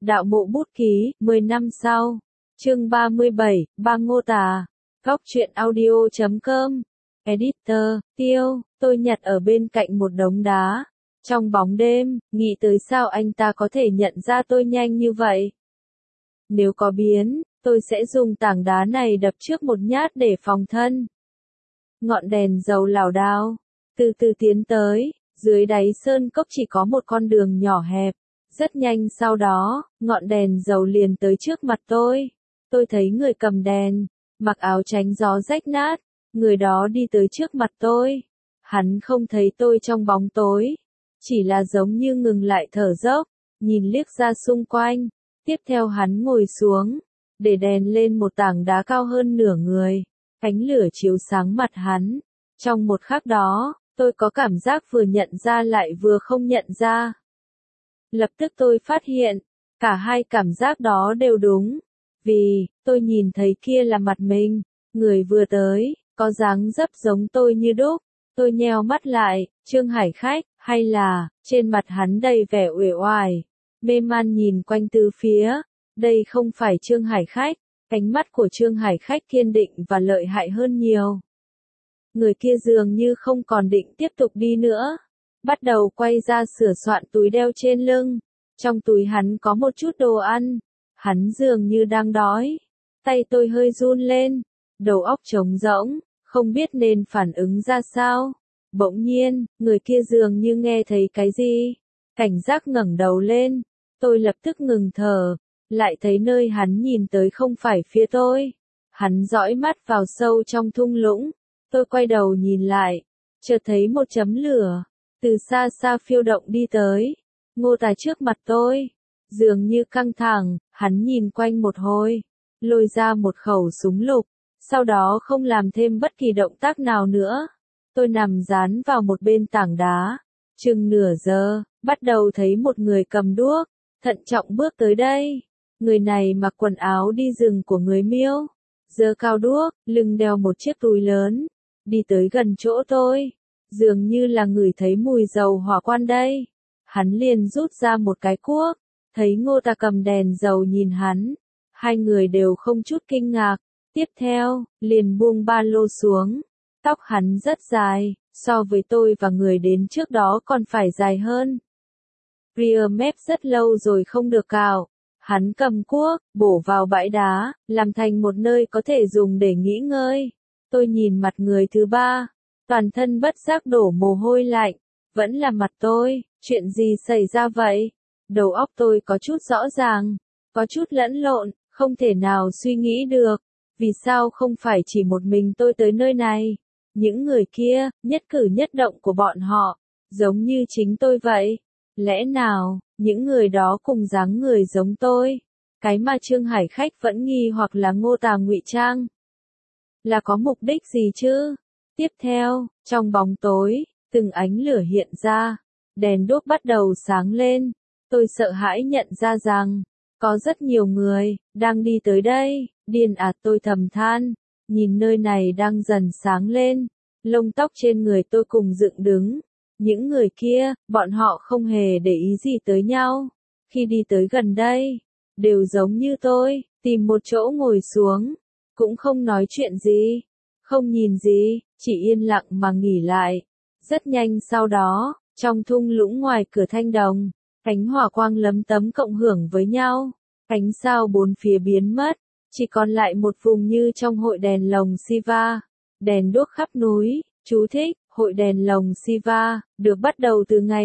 Đạo mộ bút ký, 10 năm sau. Chương 37, Ba Ngô Tà. Góc truyện audio.com. Editor, Tiêu, tôi nhặt ở bên cạnh một đống đá. Trong bóng đêm, nghĩ tới sao anh ta có thể nhận ra tôi nhanh như vậy. Nếu có biến, tôi sẽ dùng tảng đá này đập trước một nhát để phòng thân. Ngọn đèn dầu lảo đảo, từ từ tiến tới, dưới đáy sơn cốc chỉ có một con đường nhỏ hẹp. Rất nhanh sau đó, ngọn đèn dầu liền tới trước mặt tôi. Tôi thấy người cầm đèn, mặc áo tránh gió rách nát, người đó đi tới trước mặt tôi. Hắn không thấy tôi trong bóng tối, chỉ là giống như ngừng lại thở dốc, nhìn liếc ra xung quanh. Tiếp theo hắn ngồi xuống, để đèn lên một tảng đá cao hơn nửa người, ánh lửa chiếu sáng mặt hắn. Trong một khắc đó, tôi có cảm giác vừa nhận ra lại vừa không nhận ra. Lập tức tôi phát hiện, cả hai cảm giác đó đều đúng. Vì, tôi nhìn thấy kia là mặt mình, người vừa tới, có dáng dấp giống tôi như đúc. Tôi nheo mắt lại, Trương Hải Khách, hay là, trên mặt hắn đầy vẻ uể oải, mê man nhìn quanh tứ phía. Đây không phải Trương Hải Khách, ánh mắt của Trương Hải Khách kiên định và lợi hại hơn nhiều. Người kia dường như không còn định tiếp tục đi nữa. Bắt đầu quay ra sửa soạn túi đeo trên lưng. Trong túi hắn có một chút đồ ăn. Hắn dường như đang đói. Tay tôi hơi run lên. Đầu óc trống rỗng, không biết nên phản ứng ra sao. Bỗng nhiên, người kia dường như nghe thấy cái gì. Cảnh giác ngẩng đầu lên. Tôi lập tức ngừng thở. Lại thấy nơi hắn nhìn tới không phải phía tôi. Hắn dõi mắt vào sâu trong thung lũng. Tôi quay đầu nhìn lại. Chợt thấy một chấm lửa. Từ xa xa phiêu động đi tới. Ngô Tà trước mặt tôi. Dường như căng thẳng, hắn nhìn quanh một hồi. Lôi ra một khẩu súng lục. Sau đó không làm thêm bất kỳ động tác nào nữa. Tôi nằm dán vào một bên tảng đá. Chừng nửa giờ, bắt đầu thấy một người cầm đuốc. Thận trọng bước tới đây. Người này mặc quần áo đi rừng của người Miêu. Giơ cao đuốc, lưng đeo một chiếc túi lớn. Đi tới gần chỗ tôi. Dường như là ngửi thấy mùi dầu hỏa quan đây. Hắn liền rút ra một cái cuốc. Thấy Ngô Tà cầm đèn dầu nhìn hắn. Hai người đều không chút kinh ngạc. Tiếp theo, liền buông ba lô xuống. Tóc hắn rất dài, so với tôi và người đến trước đó còn phải dài hơn. Rear mép rất lâu rồi không được cạo. Hắn cầm cuốc, bổ vào bãi đá, làm thành một nơi có thể dùng để nghỉ ngơi. Tôi nhìn mặt người thứ ba. Toàn thân bất giác đổ mồ hôi lạnh. Vẫn là mặt tôi, chuyện gì xảy ra vậy? Đầu óc tôi có chút rõ ràng, có chút lẫn lộn, không thể nào suy nghĩ được. Vì sao không phải chỉ một mình tôi tới nơi này? Những người kia, nhất cử nhất động của bọn họ, giống như chính tôi vậy. Lẽ nào, những người đó cùng dáng người giống tôi? Cái mà Trương Hải Khách vẫn nghi hoặc là Ngô Tà ngụy trang. Là có mục đích gì chứ? Tiếp theo, trong bóng tối, từng ánh lửa hiện ra. Đèn đuốc bắt đầu sáng lên. Tôi sợ hãi nhận ra rằng, có rất nhiều người, đang đi tới đây. Điên à, tôi thầm than. Nhìn nơi này đang dần sáng lên. Lông tóc trên người tôi cùng dựng đứng. Những người kia, bọn họ không hề để ý gì tới nhau. Khi đi tới gần đây, đều giống như tôi, tìm một chỗ ngồi xuống. Cũng không nói chuyện gì, không nhìn gì, chỉ yên lặng mà nghỉ lại. Rất nhanh sau đó, trong thung lũng ngoài cửa thanh đồng, ánh hỏa quang lấm tấm cộng hưởng với nhau. Ánh sao bốn phía biến mất, chỉ còn lại một vùng như trong hội đèn lồng Shiva. Đèn đuốc khắp núi. Chú thích, hội đèn lồng Shiva, được bắt đầu từ ngày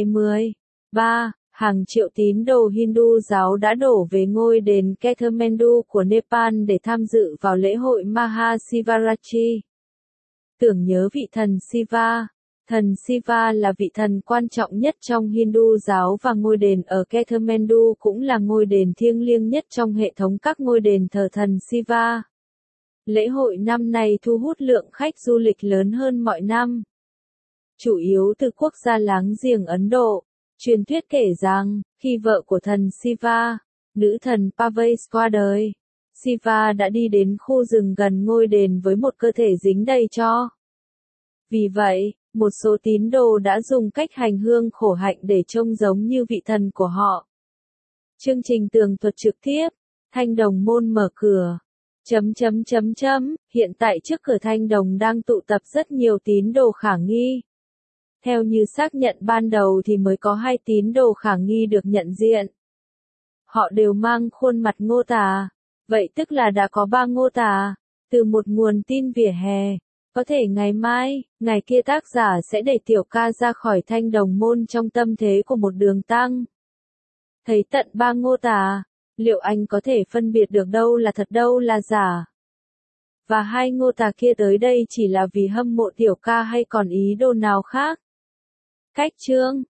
13. Hàng triệu tín đồ Hindu giáo đã đổ về ngôi đền Kathmandu của Nepal để tham dự vào lễ hội Mahasivaratri. Tưởng nhớ vị thần Shiva. Thần Shiva là vị thần quan trọng nhất trong Hindu giáo và ngôi đền ở Kathmandu cũng là ngôi đền thiêng liêng nhất trong hệ thống các ngôi đền thờ thần Shiva. Lễ hội năm nay thu hút lượng khách du lịch lớn hơn mọi năm. Chủ yếu từ quốc gia láng giềng Ấn Độ. Truyền thuyết kể rằng, khi vợ của thần Shiva, nữ thần Parvati qua đời, Shiva đã đi đến khu rừng gần ngôi đền với một cơ thể dính đầy tro. Vì vậy, một số tín đồ đã dùng cách hành hương khổ hạnh để trông giống như vị thần của họ. Chương trình tường thuật trực tiếp. Thanh Đồng môn mở cửa. Hiện tại trước cửa Thanh Đồng đang tụ tập rất nhiều tín đồ khả nghi. Theo như xác nhận ban đầu thì mới có 2 tín đồ khả nghi được nhận diện. Họ đều mang khuôn mặt Ngô Tà. Vậy tức là đã có 3 Ngô Tà. Từ một nguồn tin vỉa hè. Có thể ngày mai, ngày kia tác giả sẽ đẩy Tiểu Ca ra khỏi Thanh Đồng môn trong tâm thế của một đường tăng. Thấy tận 3 Ngô Tà, liệu anh có thể phân biệt được đâu là thật đâu là giả? Và 2 Ngô Tà kia tới đây chỉ là vì hâm mộ Tiểu Ca hay còn ý đồ nào khác? Cách chương